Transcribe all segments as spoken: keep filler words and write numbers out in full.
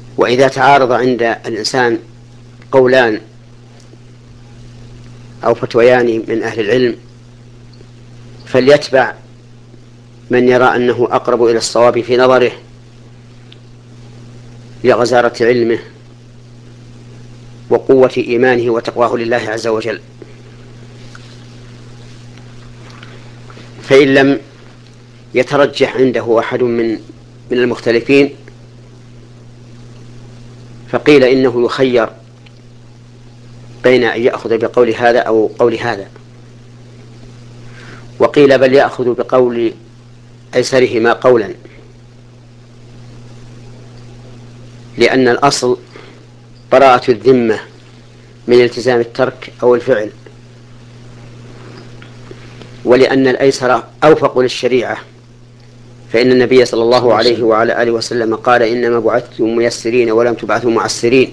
وإذا تعارض عند الإنسان قولان أو فتويان من أهل العلم فليتبع من يرى أنه أقرب إلى الصواب في نظره لغزارة علمه وقوة إيمانه وتقواه لله عز وجل. فإن لم يترجح عنده أحد من من المختلفين فقيل إنه يخير بين أن يأخذ بقول هذا أو قول هذا، وقيل بل يأخذ بقول أيسرهما قولا، لأن الأصل براءة الذمة من التزام الترك أو الفعل، ولأن الأيسر أوفق للشريعة، فإن النبي صلى الله عليه وعلى آله وسلم قال إنما بعثتم ميسرين ولم تبعثوا معسرين.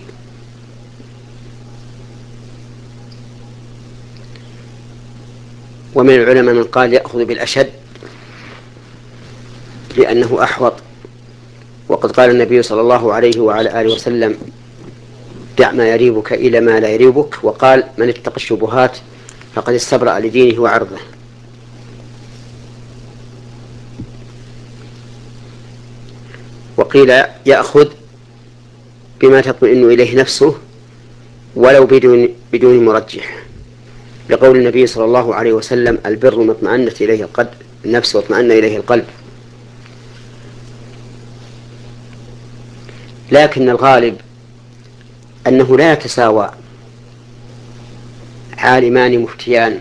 ومن العلماء من قال يأخذ بالأشد لأنه أحوط، وقد قال النبي صلى الله عليه وعلى آله وسلم دع ما يريبك إلى ما لا يريبك، وقال من اتقى الشبهات فقد استبرأ لدينه وعرضه. وقيل يأخذ بما تطمئن إليه نفسه ولو بدون بدون مرجح، لقول النبي صلى الله عليه وسلم البر ما اطمأنت إليه القلب النفس واطمأن إليه القلب. لكن الغالب أنه لا يتساوى عالمان مفتيان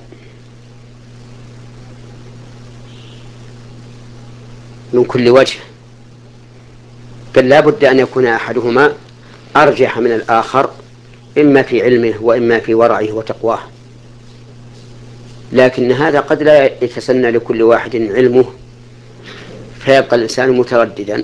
من كل وجه، بل لا بد أن يكون أحدهما أرجح من الآخر، إما في علمه وإما في ورعه وتقواه. لكن هذا قد لا يتسنى لكل واحد علمه فيبقى الإنسان مترددا.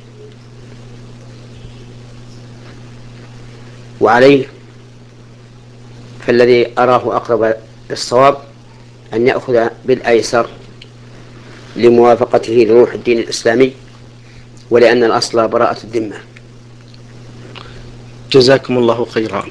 وعليه فالذي أراه أقرب للصواب أن يأخذ بالأيسر لموافقته لروح الدين الإسلامي، ولأن الأصل براءة الذمة. جزاكم الله خيرا.